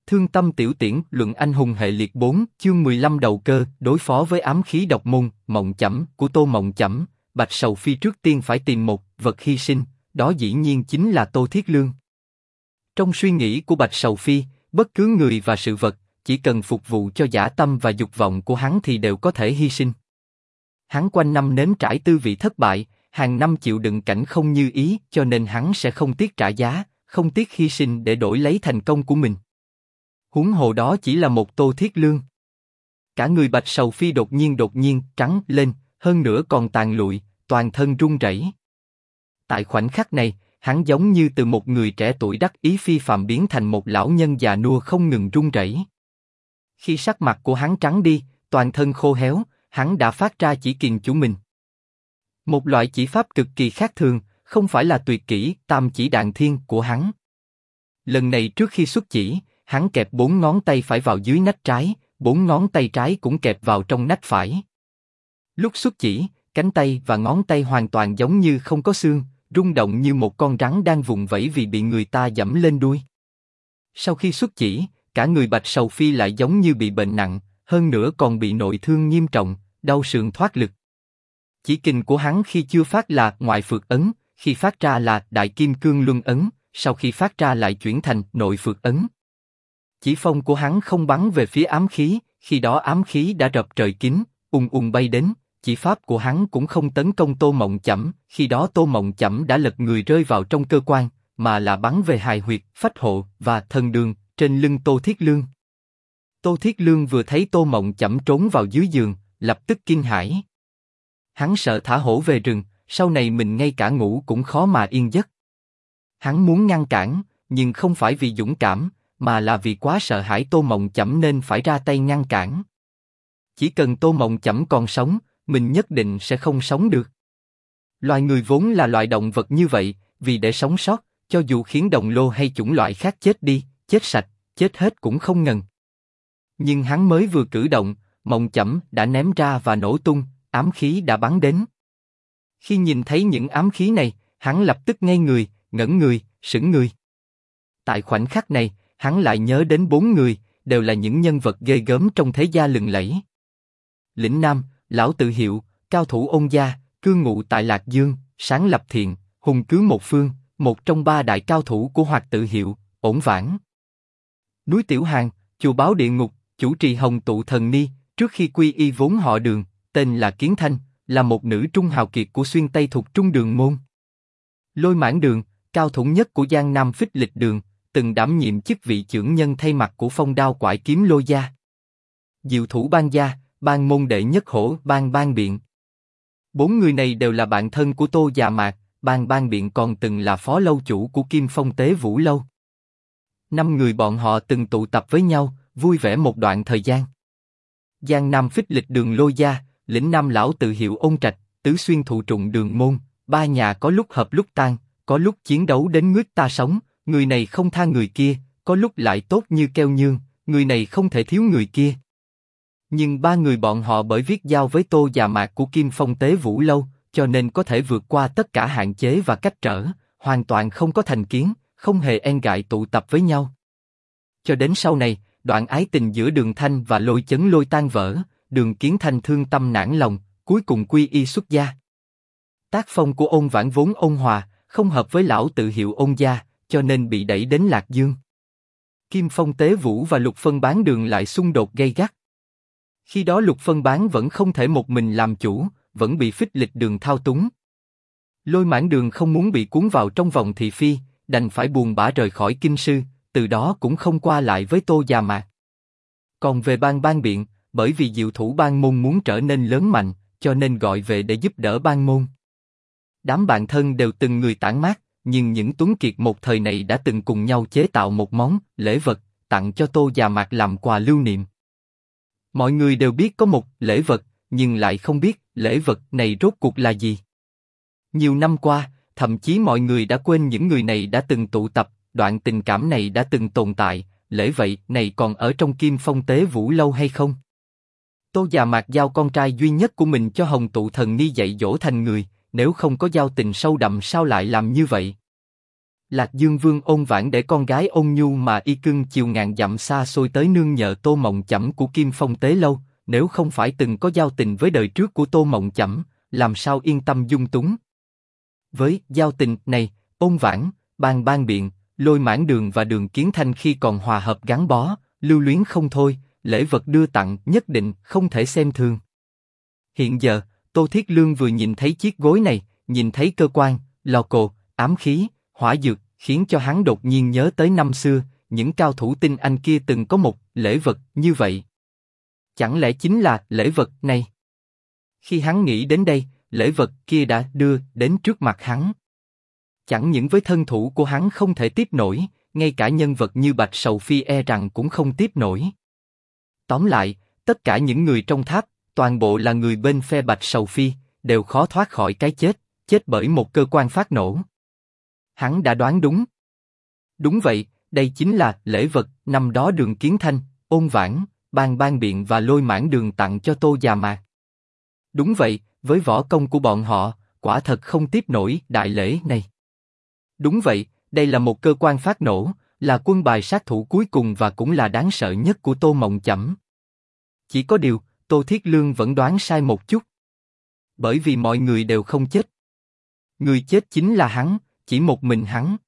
Thương tâm tiểu tiễn, luận anh hùng hệ liệt 4, chương 15 đầu cơ, đối phó với ám khí độc môn, Mộng Chẩm của Tô Mộng Chẩm, Bạch Sầu Phi trước tiên phải tìm một vật hy sinh, đó dĩ nhiên chính là Tô Thiết Lương. Trong suy nghĩ của Bạch Sầu Phi, bất cứ người và sự vật, chỉ cần phục vụ cho dã tâm và dục vọng của hắn thì đều có thể hy sinh. Hắn quanh năm nếm trải tư vị thất bại, hàng năm chịu đựng cảnh không như ý, cho nên hắn sẽ không tiếc trả giá, không tiếc hy sinh để đổi lấy thành công của mình. Huống hồ đó chỉ là một Tô Thiết Lương. Cả người Bạch Sầu Phi đột nhiên trắng lên, hơn nữa còn tàn lụi, toàn thân run rẩy. Tại khoảnh khắc này, hắn giống như từ một người trẻ tuổi đắc ý phi phàm biến thành một lão nhân già nua không ngừng run rẩy. Khi sắc mặt của hắn trắng đi, toàn thân khô héo, hắn đã phát ra chỉ kiền chủ mình. Một loại chỉ pháp cực kỳ khác thường, không phải là tuyệt kỹ Tam Chỉ Đạn Thiên của hắn. Lần này trước khi xuất chỉ, hắn kẹp 4 ngón tay phải vào dưới nách trái, 4 ngón tay trái cũng kẹp vào trong nách phải. Lúc xuất chỉ, cánh tay và ngón tay hoàn toàn giống như không có xương, rung động như một con rắn đang vùng vẫy vì bị người ta giẫm lên đuôi. Sau khi xuất chỉ, cả người Bạch Sầu Phi lại giống như bị bệnh nặng, hơn nữa còn bị nội thương nghiêm trọng, đau sườn thoát lực. Chỉ kình của hắn khi chưa phát là ngoại phược ấn, khi phát ra là đại kim cương luân ấn, sau khi phát ra lại chuyển thành nội phược ấn. Chỉ phong của hắn không bắn về phía ám khí, khi đó ám khí đã rập trời kín, ùng bay đến. Chỉ pháp của hắn cũng không tấn công Tô Mộng Chẩm, khi đó Tô Mộng Chẩm đã lật người rơi vào trong cơ quan, mà là bắn về hài huyệt, phách hộ và thần đường trên lưng Tô Thiết Lương. Tô Thiết Lương vừa thấy Tô Mộng Chẩm trốn vào dưới giường, lập tức kinh hãi. Hắn sợ thả hổ về rừng, sau này mình ngay cả ngủ cũng khó mà yên giấc. Hắn muốn ngăn cản, nhưng không phải vì dũng cảm, mà là vì quá sợ hãi Tô Mộng Chẩm nên phải ra tay ngăn cản. Chỉ cần Tô Mộng Chẩm còn sống, mình nhất định sẽ không sống được. Loài người vốn là loài động vật như vậy, vì để sống sót, cho dù khiến đồng lô hay chủng loại khác chết đi, chết sạch, chết hết cũng không ngần. Nhưng hắn mới vừa cử động, Mộng Chẩm đã ném ra và nổ tung, ám khí đã bắn đến. Khi nhìn thấy những ám khí này, hắn lập tức ngây người, ngẩn người, sững người. Tại khoảnh khắc này, hắn lại nhớ đến 4 người, đều là những nhân vật ghê gớm trong thế gia lừng lẫy. Lĩnh Nam, Lão Tự Hiệu, cao thủ Ôn gia, cư ngụ tại Lạc Dương, sáng lập thiện, hùng cứ một phương, một trong 3 đại cao thủ của Hoạt Tự Hiệu, Ổn Vãn. Núi Tiểu Hàn, chùa Báo Địa Ngục, chủ trì Hồng Tụ Thần Ni, trước khi quy y vốn họ Đường, tên là Kiến Thanh, là một nữ trung hào kiệt của xuyên Tây thuộc Trung Đường môn. Lôi Mãn Đường, cao thủ nhất của Giang Nam Phích Lịch Đường, từng đảm nhiệm chức vị trưởng nhân thay mặt của Phong Đao Quải Kiếm Lôi gia. Diệu thủ Ban gia, Ban môn đệ nhất hổ Ban Biện. 4 người này đều là bạn thân của Tô Già Mạc, Ban Biện còn từng là phó lâu chủ của Kim Phong Tế Vũ lâu. 5 người bọn họ từng tụ tập với nhau, vui vẻ một đoạn thời gian. Giang Nam Phích Lịch Đường Lôi gia, Lĩnh Nam Lão Tự Hiệu Ôn Trạch, Tứ Xuyên Thụ Trụng Đường môn, 3 nhà có lúc hợp lúc tan, có lúc chiến đấu đến nguýt ta sống, người này không tha người kia, có lúc lại tốt như keo nhương, người này không thể thiếu người kia. Nhưng 3 người bọn họ bởi viết giao với Tô Già Mạc của Kim Phong Tế Vũ lâu, cho nên có thể vượt qua tất cả hạn chế và cách trở, hoàn toàn không có thành kiến, không hề e ngại tụ tập với nhau. Cho đến sau này, đoạn ái tình giữa Đường Thanh và Lôi Chấn Lôi tan vỡ, Đường Kiến Thanh thương tâm nản lòng, cuối cùng quy y xuất gia. Tác phong của Ôn Vãn vốn ôn hòa, không hợp với Lão Tự Hiệu Ôn gia, cho nên bị đẩy đến Lạc Dương. Kim Phong Tế Vũ và Lục Phân Bán Đường lại xung đột gay gắt. Khi đó Lục Phân Bán vẫn không thể một mình làm chủ, vẫn bị Phích Lịch Đường thao túng. Lôi Mãn Đường không muốn bị cuốn vào trong vòng thị phi, đành phải buồn bã rời khỏi kinh sư, từ đó cũng không qua lại với Tô Già Mạc. Còn về Ban Biện, bởi vì diệu thủ Ban môn muốn trở nên lớn mạnh, cho nên gọi về để giúp đỡ Ban môn. Đám bạn thân đều từng người tản mát, nhưng những tuấn kiệt một thời này đã từng cùng nhau chế tạo một món lễ vật tặng cho Tô Già Mạc làm quà lưu niệm. Mọi người đều biết có một lễ vật, nhưng lại không biết lễ vật này rốt cuộc là gì. Nhiều năm qua, thậm chí mọi người đã quên những người này đã từng tụ tập, đoạn tình cảm này đã từng tồn tại, lễ vậy này còn ở trong Kim Phong Tế Vũ lâu hay không? Tô Già Mạc giao con trai duy nhất của mình cho Hồng Tụ Thần Ni dạy dỗ thành người, nếu không có giao tình sâu đậm sao lại làm như vậy? Lạc Dương Vương Ôn Vãn để con gái Ôn Nhu mà y cưng chiều ngàn dặm xa xôi tới nương nhờ Tô Mộng Chẩm của Kim Phong Tế Lâu, nếu không phải từng có giao tình với đời trước của Tô Mộng Chẩm, làm sao yên tâm dung túng. Với giao tình này, Ôn Vãn, Ban Biện, Lôi Mãn Đường và Đường Kiến Thanh khi còn hòa hợp gắn bó, lưu luyến không thôi, lễ vật đưa tặng nhất định không thể xem thường. Hiện giờ, Tô Thiết Lương vừa nhìn thấy chiếc gối này, nhìn thấy cơ quan, lò cồ, ám khí, hỏa dược, khiến cho hắn đột nhiên nhớ tới năm xưa, những cao thủ tinh anh kia từng có một lễ vật như vậy. Chẳng lẽ chính là lễ vật này? Khi hắn nghĩ đến đây, lễ vật kia đã đưa đến trước mặt hắn. Chẳng những với thân thủ của hắn không thể tiếp nổi, ngay cả nhân vật như Bạch Sầu Phi e rằng cũng không tiếp nổi. Tóm lại, tất cả những người trong tháp, toàn bộ là người bên phe Bạch Sầu Phi, đều khó thoát khỏi cái chết, chết bởi một cơ quan phát nổ. Hắn đã đoán đúng. Đúng vậy, đây chính là lễ vật năm đó Đường Kiến Thanh, Ôn Vãn, Ban Biện và Lôi Mãn Đường tặng cho Tô Già Mạt. Đúng vậy, với võ công của bọn họ, quả thật không tiếp nổi đại lễ này. Đúng vậy, đây là một cơ quan phát nổ, là quân bài sát thủ cuối cùng và cũng là đáng sợ nhất của Tô Mộng Chẩm. Chỉ có điều, Tô Thiết Lương vẫn đoán sai một chút. Bởi vì mọi người đều không chết. Người chết chính là hắn, chỉ một mình hắn.